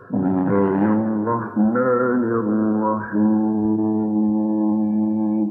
الرحمن الرحيم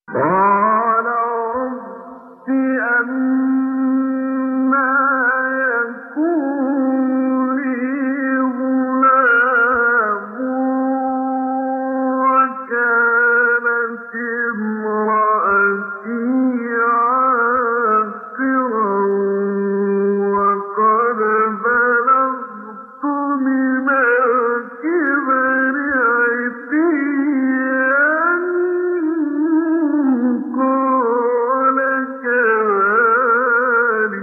قال رب أنى يكون لي غلام وكانت امرأتي عاقرا وقد بلغت من الكبر عتيا قال كذلك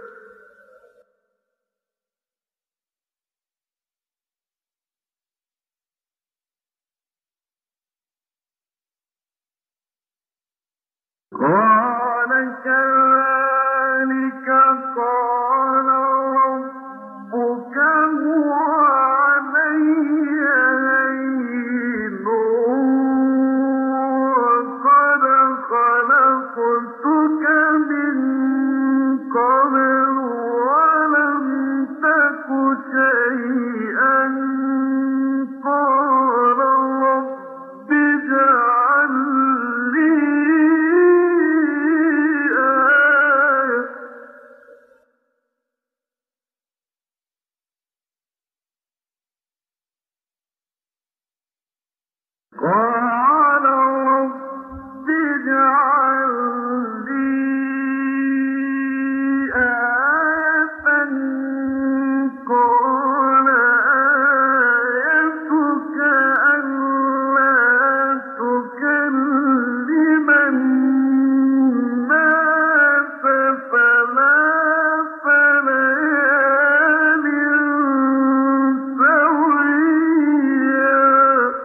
قال ربك هو علي هين وقد خلقتك من قبل ولم تك شيئا قال رب اجعل لي آية قال رب اجعل لي آية قال آيتك ألا تكلم الناس ثلاث ليال سويا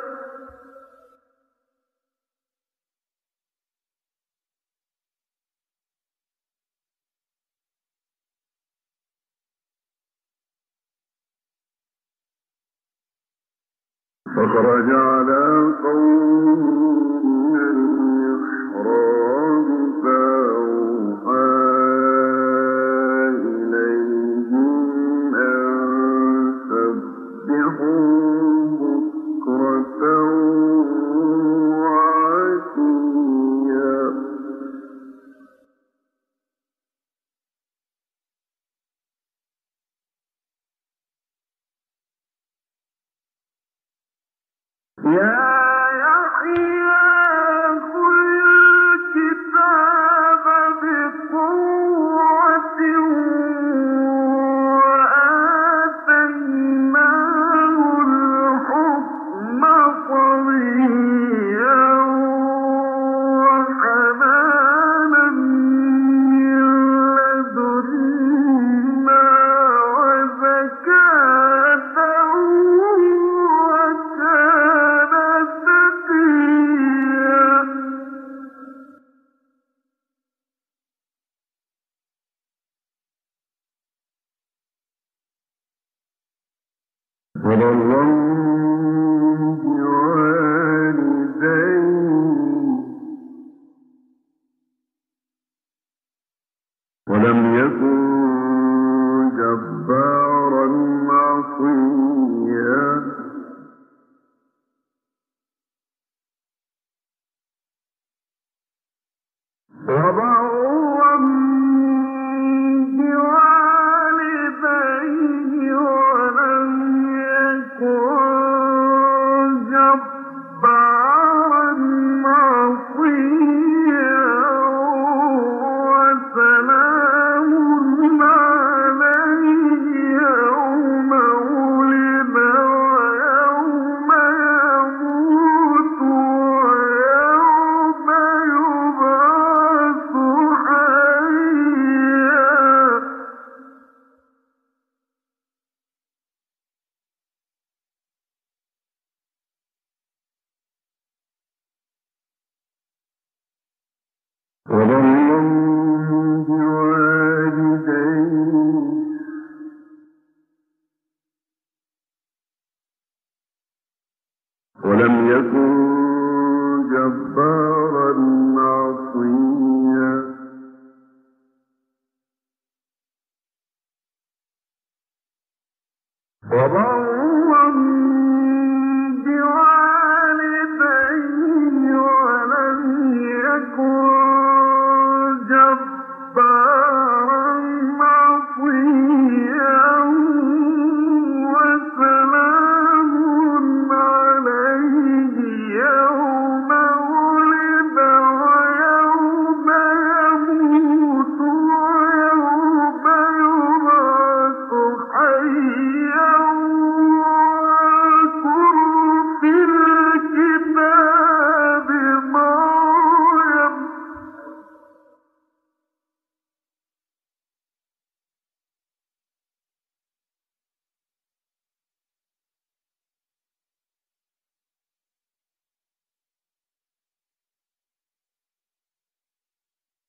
فخرج على قومه من المحراب فأوحى إليهم أن سبحوا بكرة وعشيا يا يحيى خذ الكتاب بقوة وآتيناه الحكم صبيا وحنانا من لدنا وزكاة وكان تقيا وبرا بوالديه ولم يكن جبارا عصيا وبرا بوالديه ولم يكن جبارا عصيا وسلام عليه يوم ولد ويوم يموت ويوم يبعث حيا وبرا بوالديه ولم يكن جبارا عصيا وبرا بوالديه ولم يكن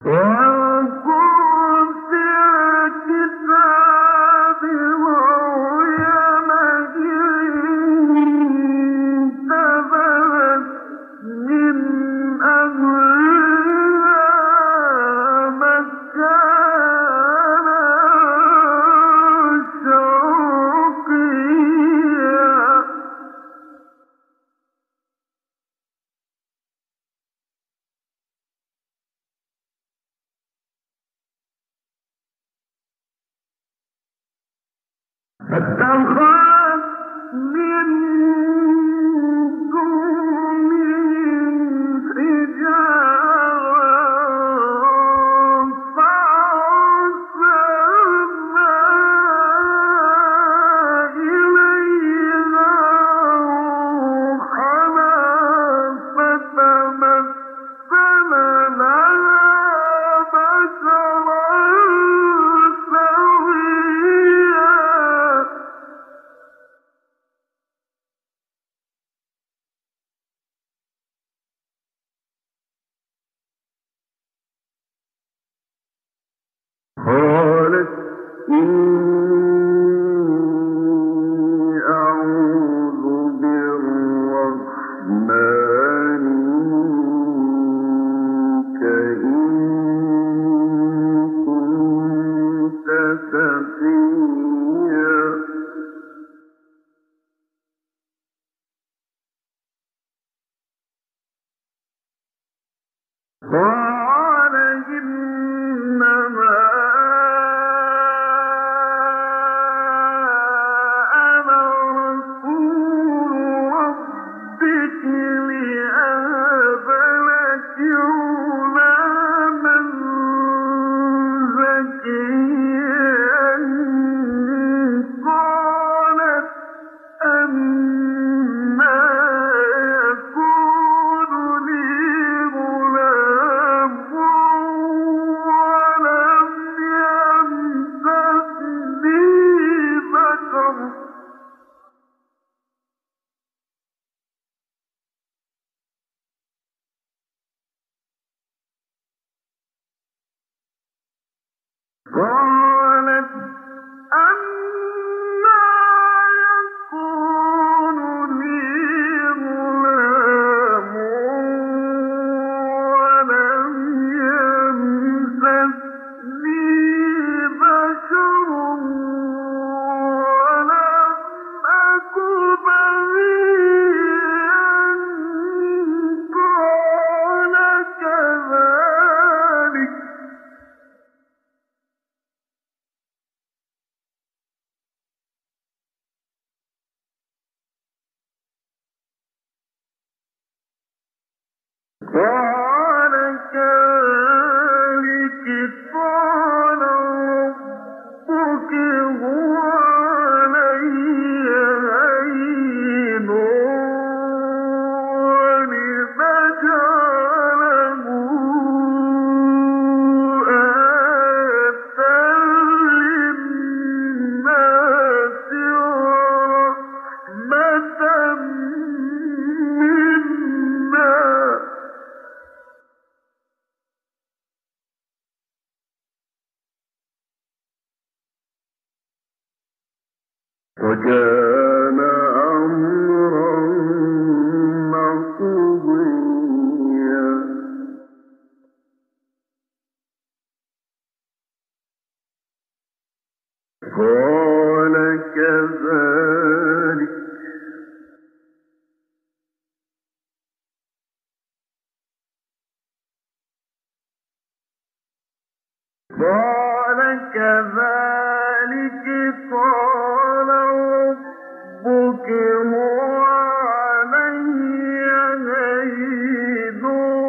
قالت أعوذ بالرحمن منك إن كنت تقيا قال إنما أنا رسول ربك لأهب لك غلاما زكيا قالت أنى يكون لي غلام ولم يمسسني بشر قالت أنى يكون لي غلام ولم يمسسني بشر ولم أك بغيا قال كذلك قال كذلك قال ربك هو علي هين ولنجعله آية للناس ورحمة منا وكان أمرا مقضيا قال كذلك قال ربك هو علي هين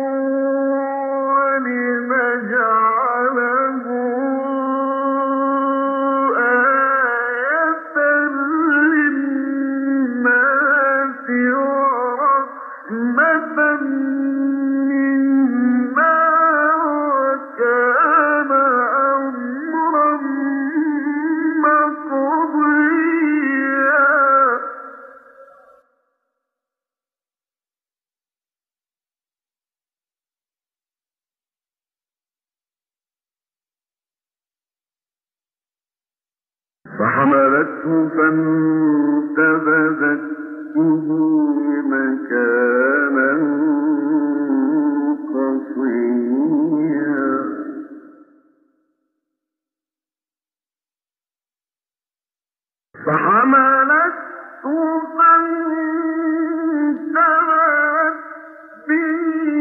ولنجعله آية للناس ورحمة منا وكان أمرا فحملته فانتبذت به مكانا قصيا فحملته فانتبذت به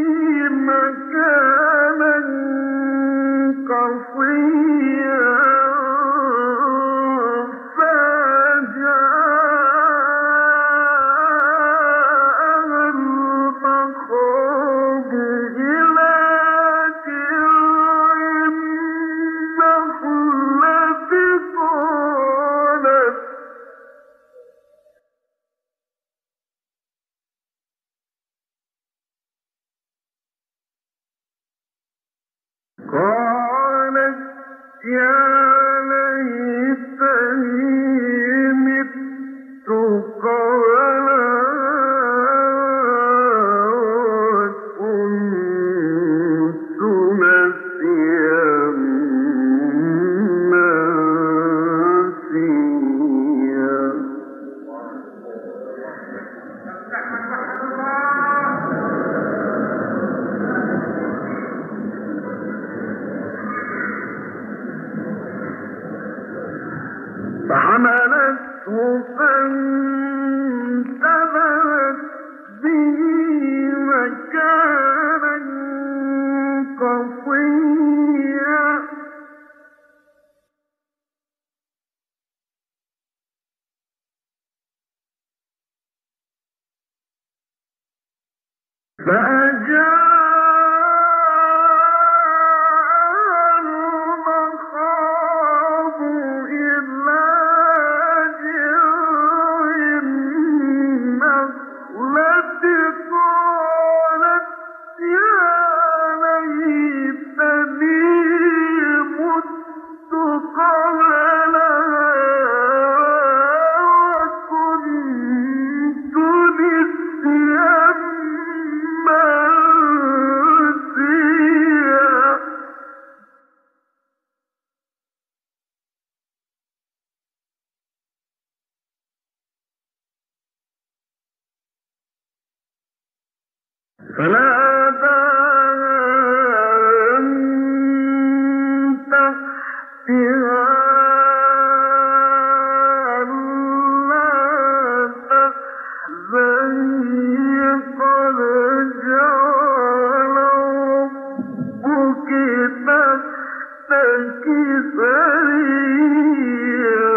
مكانا قصيا قالت يا ليتني مت قبل وكنت نسيا منسيا فحملته فانتبذت به مكانا قصيا فناداها من تحتها ألا تحزني قد جعل ربك تحتك سريا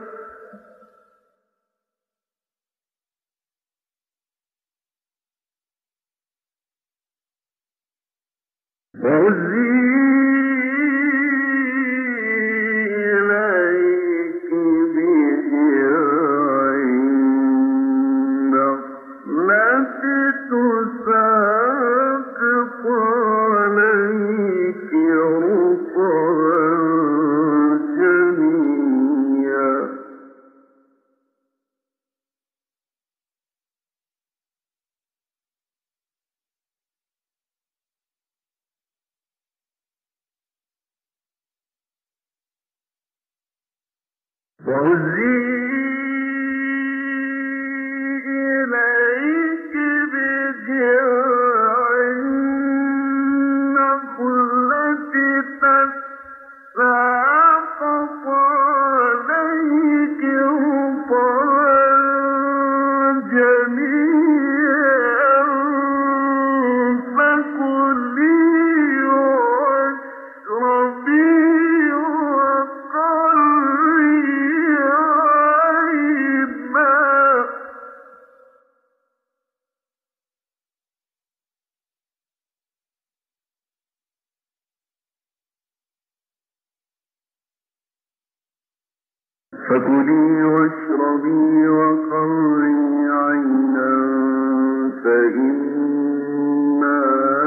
وهزي إليك بجذع النخلة تساقط عليك رطبا جنيا وهزي إليك بجذع النخلة تساقط عليك رطبا جنيا فكلي واشربي فكلي واشربي وقري عينا فإما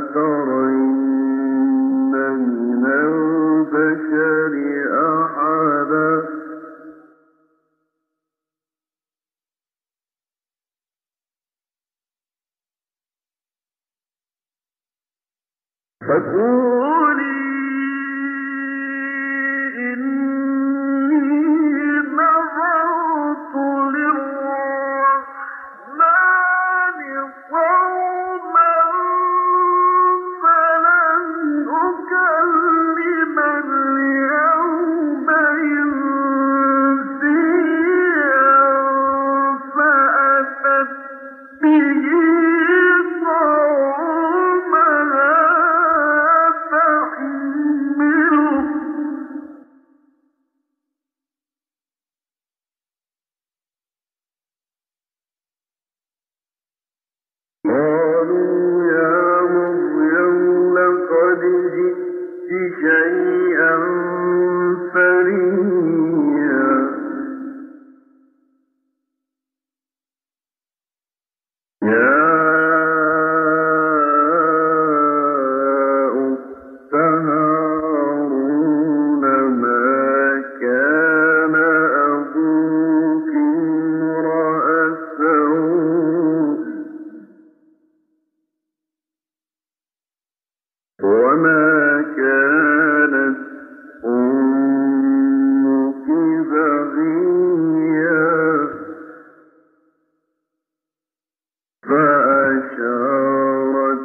ترين من البشر أحدا فقولي إني شيئا فريا يا أخت هارون ما كان أبوك امرأ سوء وما كانت أمك بغيا فأشارت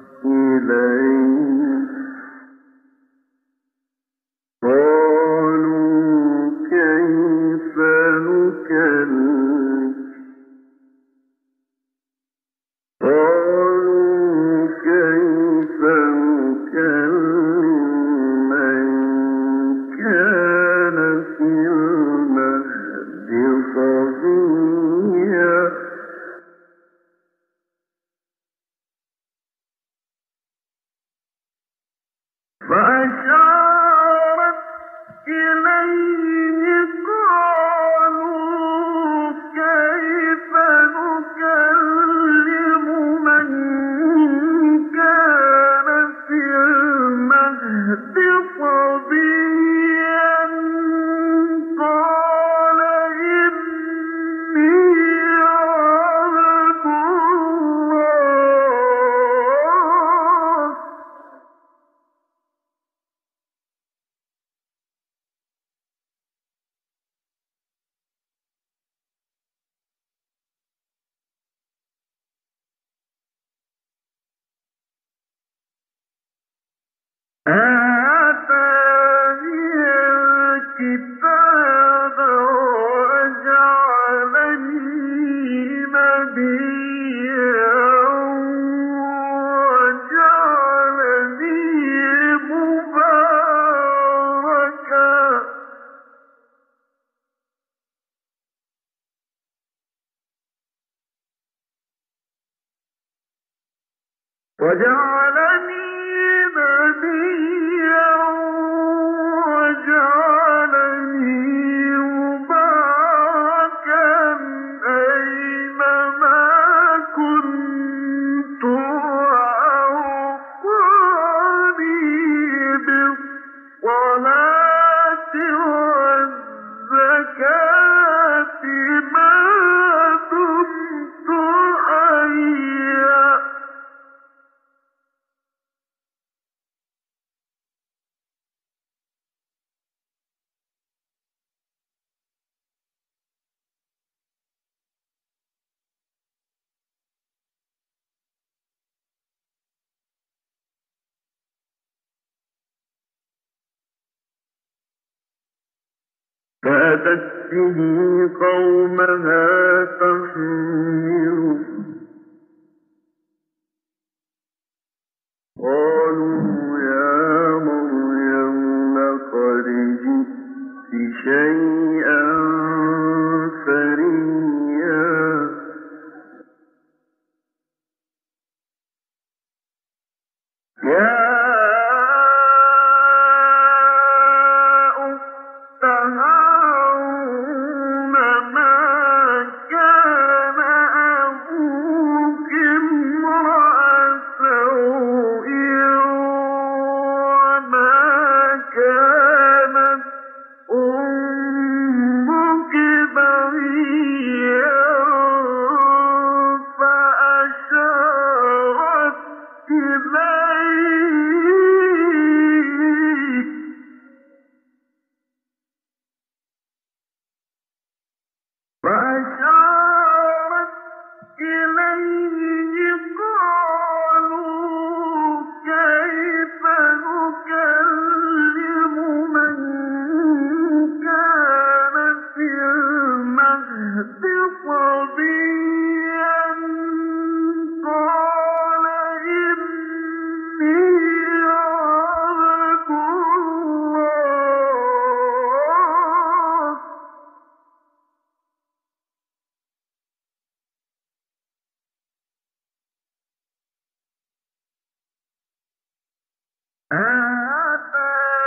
إليه قالوا كيف نكلم قالوا كيف نكلم من كان في المهد صبيا فأشارت إليه قالوا كيف نكلم من كان في المهد صبيا قال إني عبد الله آتاني الكتاب وجعلني نبيا وجعلني مباركا وجعلني نبيا وجعلني مباركا أينما كنت وأوصاني بالصلاة والزكاة ما دمت حيا فأتت به قومها تحمله قالوا يا مريم لقد جئت شيئا فريا يا أخت هارون ما كان أبوك امرأ سوء وما كانت أمك بغيا فأشارت إليه قالوا كيف نكلم من كان في المهد صبيا قال إني عبد الله آتاني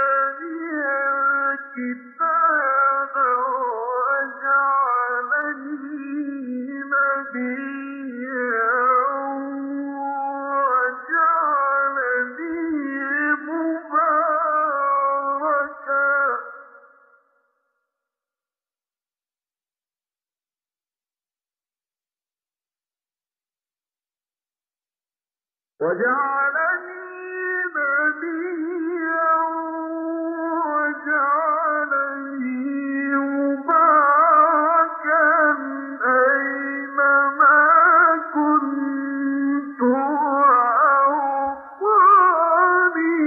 وجعلني نبيا وجعلني مباركا أينما كنت وأوصاني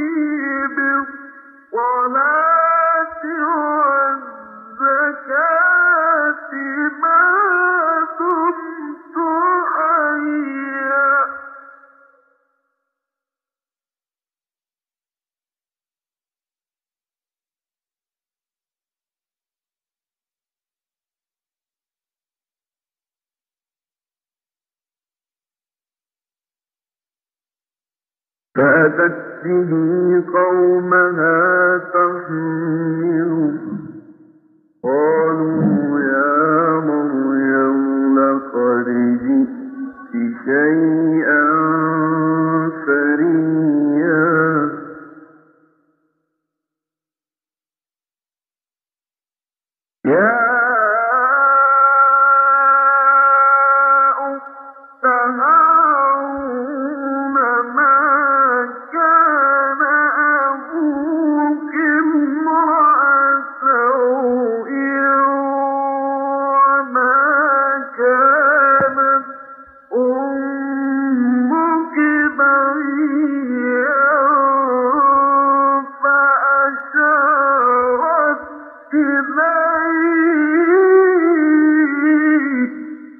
بالصلاة والزكاة ما دمت حيا. فأتت به قومها تحمله قالوا يا مريم لقد جئت شيئا فريا. يا أخت هارون ما كان أبوك امرأ سوء وما كانت أمك بغيا. فأشارت إليه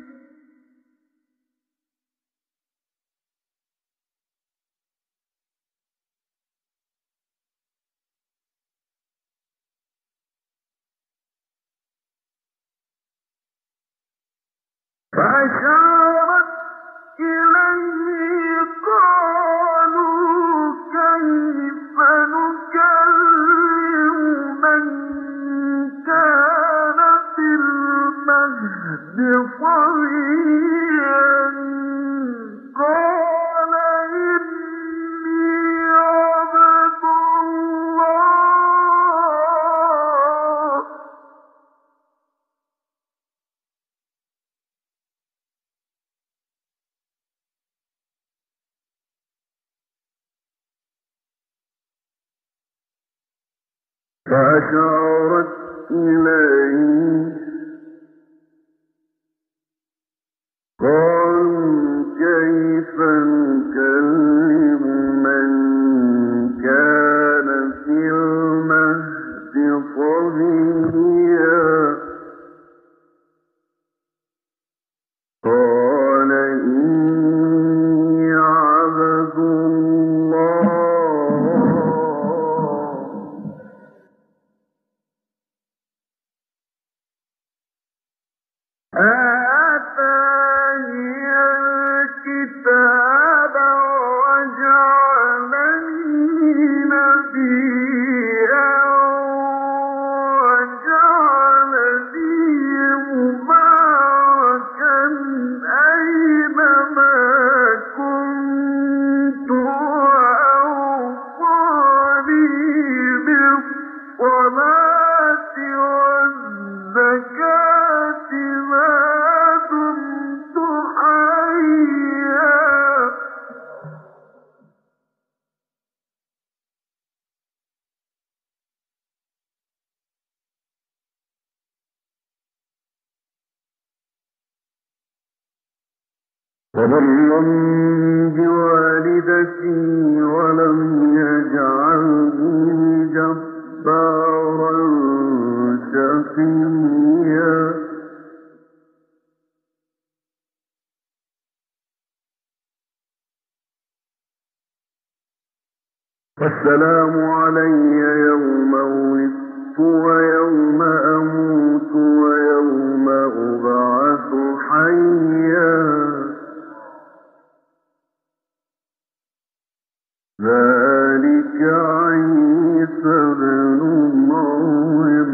قالوا كيف نكلم من كان في المهد صبيا. قال إني عبد الله فأشارت إليه قالوا كيف نكلم من كان في المهد صبيا. قال إني عبد الله آتاني الكتاب وجعلني نبيا وجعلني مباركا أينما كنت وأوصاني بالصلاة والزكاة ما دمت حيا. وبرا بوالدتي ولم يجعلني جبارا شقيا. والسلام علي يوم ولدت ويوم أموت ويوم أبعث حيا. ذلك عيسى ابن مريم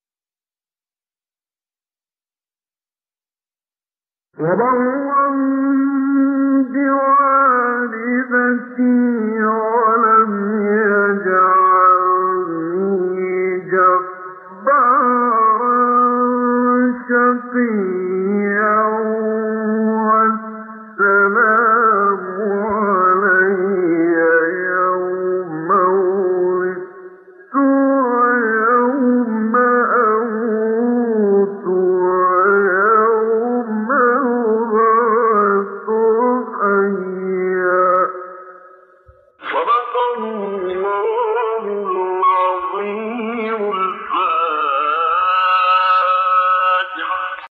وبرا